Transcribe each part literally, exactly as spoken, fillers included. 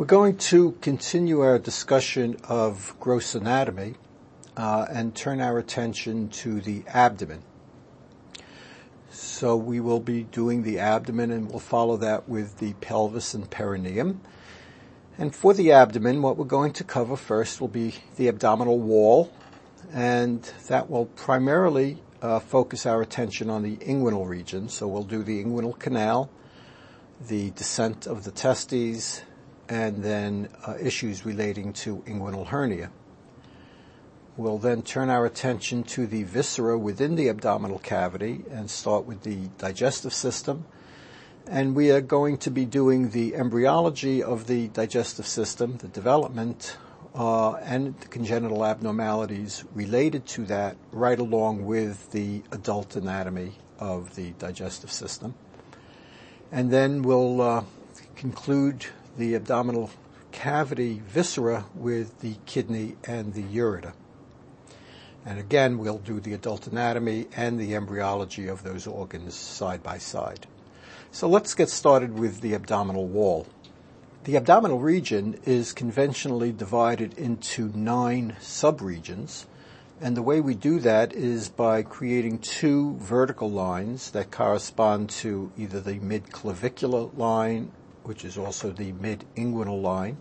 We're going to continue our discussion of gross anatomy uh, and turn our attention to the abdomen. So we will be doing the abdomen, and we'll follow that with the pelvis and perineum. And for the abdomen, what we're going to cover first will be the abdominal wall, and that will primarily uh, focus our attention on the inguinal region. So we'll do the inguinal canal, the descent of the testes, and then uh, issues relating to inguinal hernia. We'll then turn our attention to the viscera within the abdominal cavity and start with the digestive system. And we are going to be doing the embryology of the digestive system, the development, uh, and the congenital abnormalities related to that, right along with the adult anatomy of the digestive system. And then we'll uh, conclude the abdominal cavity viscera with the kidney and the ureter. And again, we'll do the adult anatomy and the embryology of those organs side by side. So let's get started with the abdominal wall. The abdominal region is conventionally divided into nine subregions, and the way we do that is by creating two vertical lines that correspond to either the mid-clavicular line, which is also the mid-inguinal line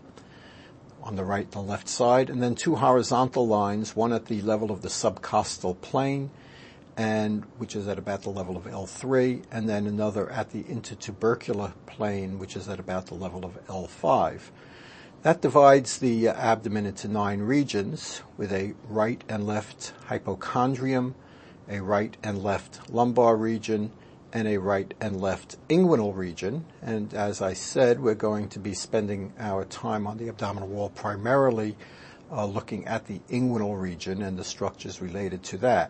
on the right and the left side, and then two horizontal lines, one at the level of the subcostal plane, and which is at about the level of L three, and then another at the intertubercular plane, which is at about the level of L five. That divides the abdomen into nine regions with a right and left hypochondrium, a right and left lumbar region, and a right and left inguinal region. And as I said, we're going to be spending our time on the abdominal wall primarily uh, looking at the inguinal region and the structures related to that.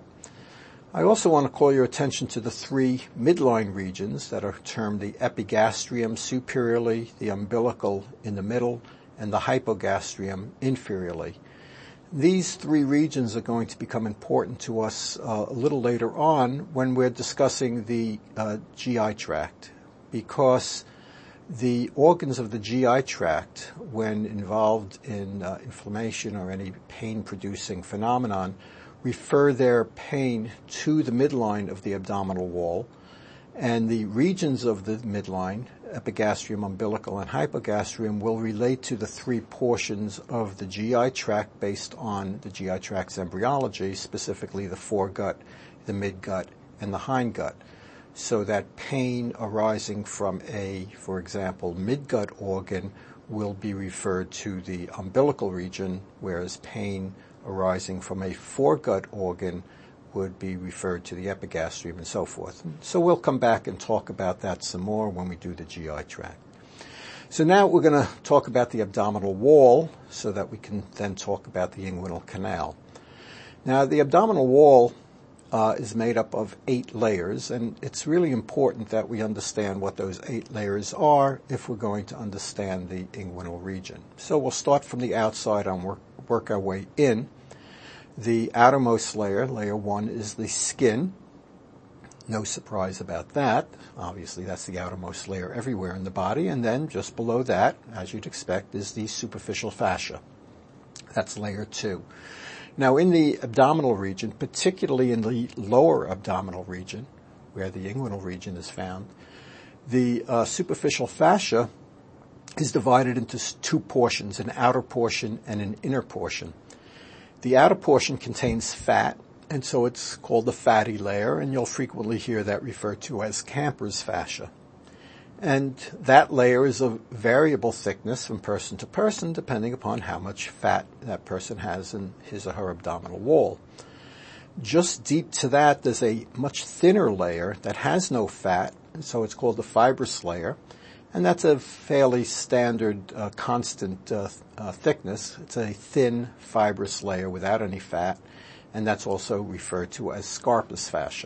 I also want to call your attention to the three midline regions that are termed the epigastrium superiorly, the umbilical in the middle, and the hypogastrium inferiorly. These three regions are going to become important to us uh, a little later on when we're discussing the uh, G I tract, because the organs of the G I tract, when involved in uh, inflammation or any pain-producing phenomenon, refer their pain to the midline of the abdominal wall, and the regions of the midline, epigastrium, umbilical, and hypogastrium, will relate to the three portions of the G I tract based on the G I tract's embryology, specifically the foregut, the midgut, and the hindgut. So that pain arising from a, for example, midgut organ will be referred to the umbilical region, whereas pain arising from a foregut organ would be referred to the epigastrium, and so forth. So we'll come back and talk about that some more when we do the G I tract. So now we're going to talk about the abdominal wall so that we can then talk about the inguinal canal. Now, the abdominal wall uh, is made up of eight layers, and it's really important that we understand what those eight layers are if we're going to understand the inguinal region. So we'll start from the outside and work, work our way in. The outermost layer, layer one, is the skin. No surprise about that. Obviously, that's the outermost layer everywhere in the body. And then just below that, as you'd expect, is the superficial fascia. That's layer two. Now, in the abdominal region, particularly in the lower abdominal region, where the inguinal region is found, the uh, superficial fascia is divided into two portions, an outer portion and an inner portion. The outer portion contains fat, and so it's called the fatty layer, and you'll frequently hear that referred to as Camper's fascia. And that layer is of variable thickness from person to person, depending upon how much fat that person has in his or her abdominal wall. Just deep to that, there's a much thinner layer that has no fat, and so it's called the fibrous layer. And that's a fairly standard, uh, constant uh, uh, thickness. It's a thin, fibrous layer without any fat, and that's also referred to as Scarpa's fascia.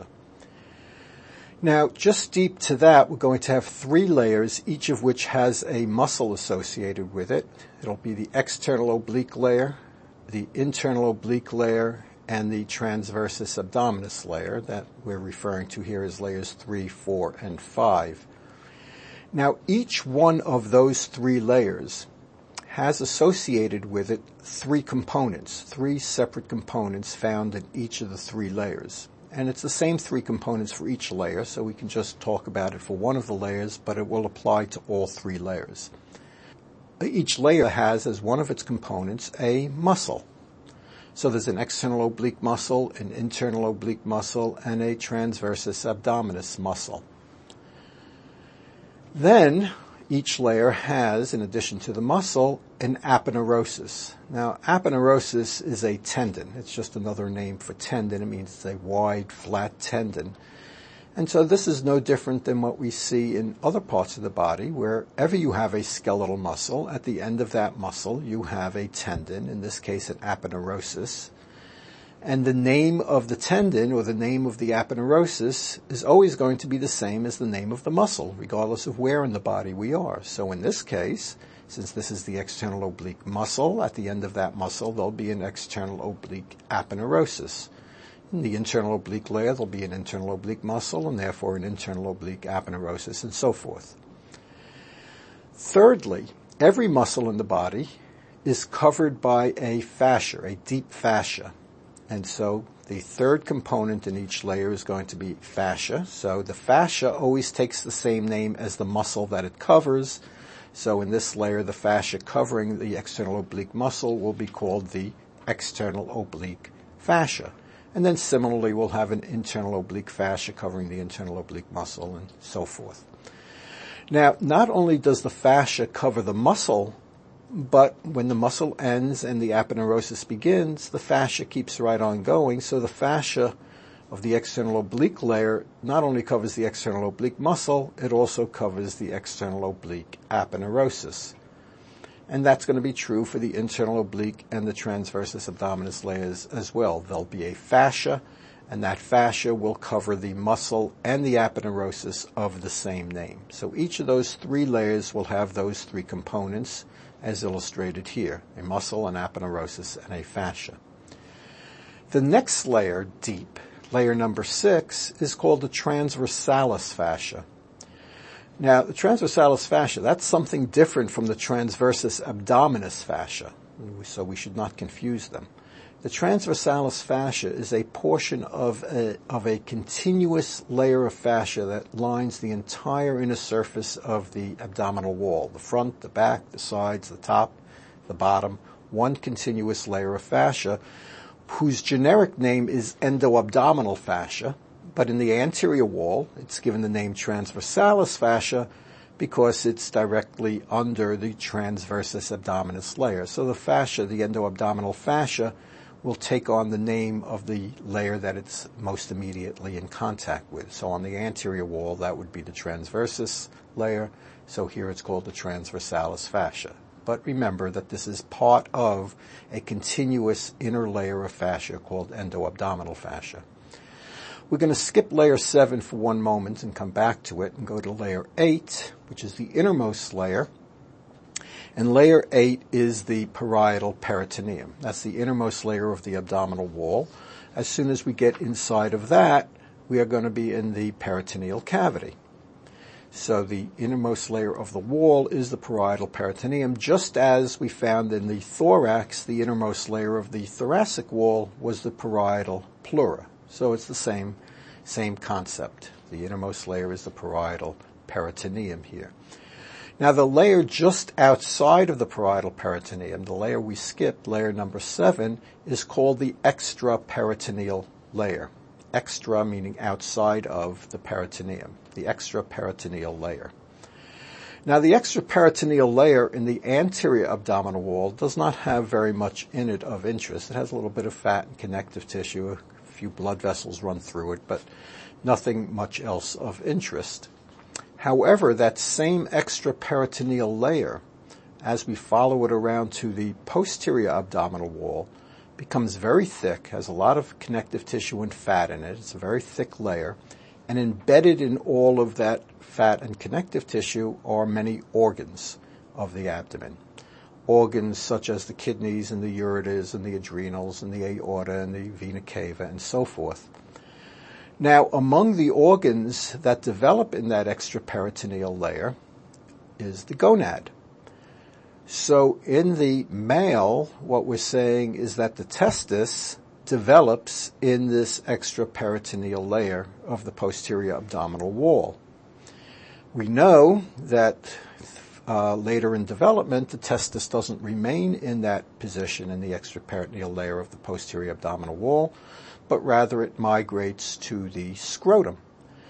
Now, just deep to that, we're going to have three layers, each of which has a muscle associated with it. It'll be the external oblique layer, the internal oblique layer, and the transversus abdominis layer that we're referring to here as layers three, four, and five. Now, each one of those three layers has associated with it three components, three separate components found in each of the three layers. And it's the same three components for each layer, so we can just talk about it for one of the layers, but it will apply to all three layers. Each layer has as one of its components a muscle. So there's an external oblique muscle, an internal oblique muscle, and a transversus abdominis muscle. Then each layer has, in addition to the muscle, an aponeurosis. Now, aponeurosis is a tendon. It's just another name for tendon. It means it's a wide, flat tendon. And so this is no different than what we see in other parts of the body. Wherever you have a skeletal muscle, at the end of that muscle, you have a tendon, in this case an aponeurosis. And the name of the tendon or the name of the aponeurosis is always going to be the same as the name of the muscle, regardless of where in the body we are. So in this case, since this is the external oblique muscle, at the end of that muscle there'll be an external oblique aponeurosis. In the internal oblique layer there'll be an internal oblique muscle and therefore an internal oblique aponeurosis and so forth. Thirdly, every muscle in the body is covered by a fascia, a deep fascia. And so the third component in each layer is going to be fascia. So the fascia always takes the same name as the muscle that it covers. So in this layer, the fascia covering the external oblique muscle will be called the external oblique fascia. And then similarly, we'll have an internal oblique fascia covering the internal oblique muscle and so forth. Now, not only does the fascia cover the muscle, but when the muscle ends and the aponeurosis begins, the fascia keeps right on going. So the fascia of the external oblique layer not only covers the external oblique muscle, it also covers the external oblique aponeurosis. And that's going to be true for the internal oblique and the transversus abdominis layers as well. There'll be a fascia, and that fascia will cover the muscle and the aponeurosis of the same name. So each of those three layers will have those three components, as illustrated here, a muscle, an aponeurosis, and a fascia. The next layer, deep, layer number six, is called the transversalis fascia. Now, the transversalis fascia, that's something different from the transversus abdominis fascia, so we should not confuse them. The transversalis fascia is a portion of a, of a continuous layer of fascia that lines the entire inner surface of the abdominal wall, the front, the back, the sides, the top, the bottom, one continuous layer of fascia, whose generic name is endoabdominal fascia, but in the anterior wall, it's given the name transversalis fascia because it's directly under the transversus abdominis layer. So the fascia, the endoabdominal fascia, will take on the name of the layer that it's most immediately in contact with. So on the anterior wall, that would be the transversus layer. So here it's called the transversalis fascia. But remember that this is part of a continuous inner layer of fascia called endoabdominal fascia. We're going to skip layer seven for one moment and come back to it and go to layer eight, which is the innermost layer. And layer eight is the parietal peritoneum. That's the innermost layer of the abdominal wall. As soon as we get inside of that, we are going to be in the peritoneal cavity. So the innermost layer of the wall is the parietal peritoneum, just as we found in the thorax, the innermost layer of the thoracic wall was the parietal pleura. So it's the same, same concept. The innermost layer is the parietal peritoneum here. Now the layer just outside of the parietal peritoneum, the layer we skipped, layer number seven, is called the extraperitoneal layer. Extra meaning outside of the peritoneum, the extraperitoneal layer. Now the extraperitoneal layer in the anterior abdominal wall does not have very much in it of interest. It has a little bit of fat and connective tissue, a few blood vessels run through it, but nothing much else of interest. However, that same extraperitoneal layer, as we follow it around to the posterior abdominal wall, becomes very thick, has a lot of connective tissue and fat in it. It's a very thick layer. And embedded in all of that fat and connective tissue are many organs of the abdomen. Organs such as the kidneys and the ureters and the adrenals and the aorta and the vena cava and so forth. Now, among the organs that develop in that extraperitoneal layer is the gonad. So in the male, what we're saying is that the testis develops in this extraperitoneal layer of the posterior abdominal wall. We know that uh, later in development, the testis doesn't remain in that position in the extraperitoneal layer of the posterior abdominal wall, but rather it migrates to the scrotum.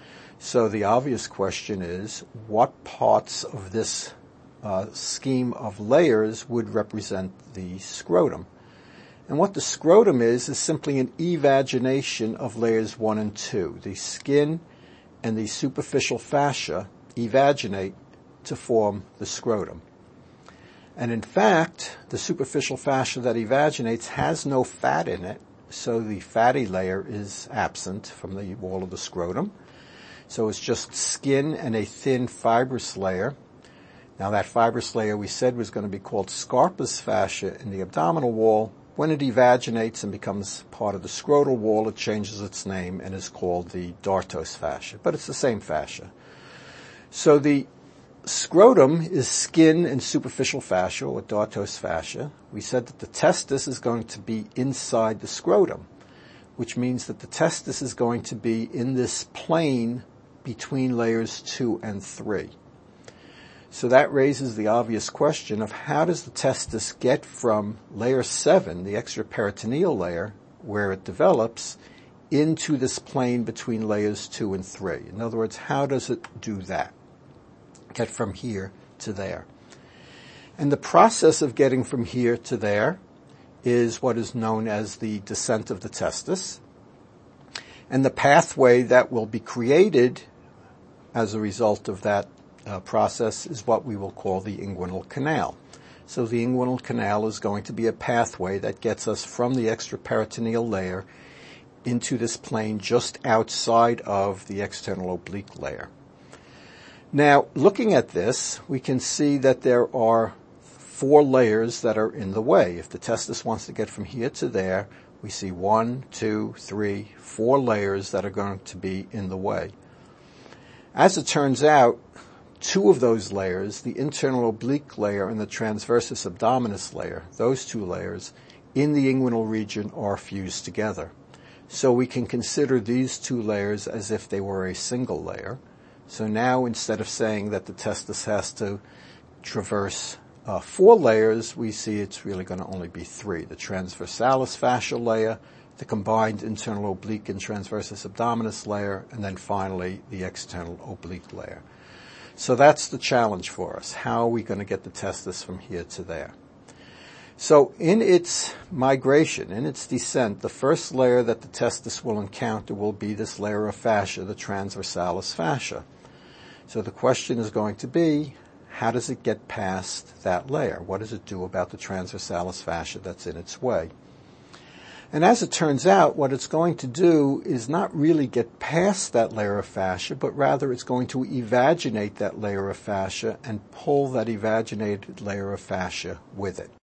So the obvious question is, what parts of this uh, scheme of layers would represent the scrotum? And what the scrotum is, is simply an evagination of layers one and two. The skin and the superficial fascia evaginate to form the scrotum. And in fact, the superficial fascia that evaginates has no fat in it, so the fatty layer is absent from the wall of the scrotum. So it's just skin and a thin fibrous layer. Now that fibrous layer we said was going to be called Scarpa's fascia in the abdominal wall. When it evaginates and becomes part of the scrotal wall, it changes its name and is called the dartos fascia, but it's the same fascia. So the scrotum is skin and superficial fascia, or dartos fascia. We said that the testis is going to be inside the scrotum, which means that the testis is going to be in this plane between layers two and three. So that raises the obvious question of how does the testis get from layer seven, the extraperitoneal layer, where it develops, into this plane between layers two and three? In other words, how does it do that? Get from here to there. And the process of getting from here to there is what is known as the descent of the testis. And the pathway that will be created as a result of that Uh, process is what we will call the inguinal canal. So the inguinal canal is going to be a pathway that gets us from the extraperitoneal layer into this plane just outside of the external oblique layer. Now, looking at this, we can see that there are four layers that are in the way. If the testis wants to get from here to there, we see one, two, three, four layers that are going to be in the way. As it turns out, two of those layers, the internal oblique layer and the transversus abdominis layer, those two layers in the inguinal region are fused together. So we can consider these two layers as if they were a single layer. So now instead of saying that the testis has to traverse uh, four layers, we see it's really going to only be three. The transversalis fascial layer, the combined internal oblique and transversus abdominis layer, and then finally the external oblique layer. So that's the challenge for us. How are we going to get the testis from here to there? So in its migration, in its descent, the first layer that the testis will encounter will be this layer of fascia, the transversalis fascia. So the question is going to be, how does it get past that layer? What does it do about the transversalis fascia that's in its way? And as it turns out, what it's going to do is not really get past that layer of fascia, but rather it's going to evaginate that layer of fascia and pull that evaginated layer of fascia with it.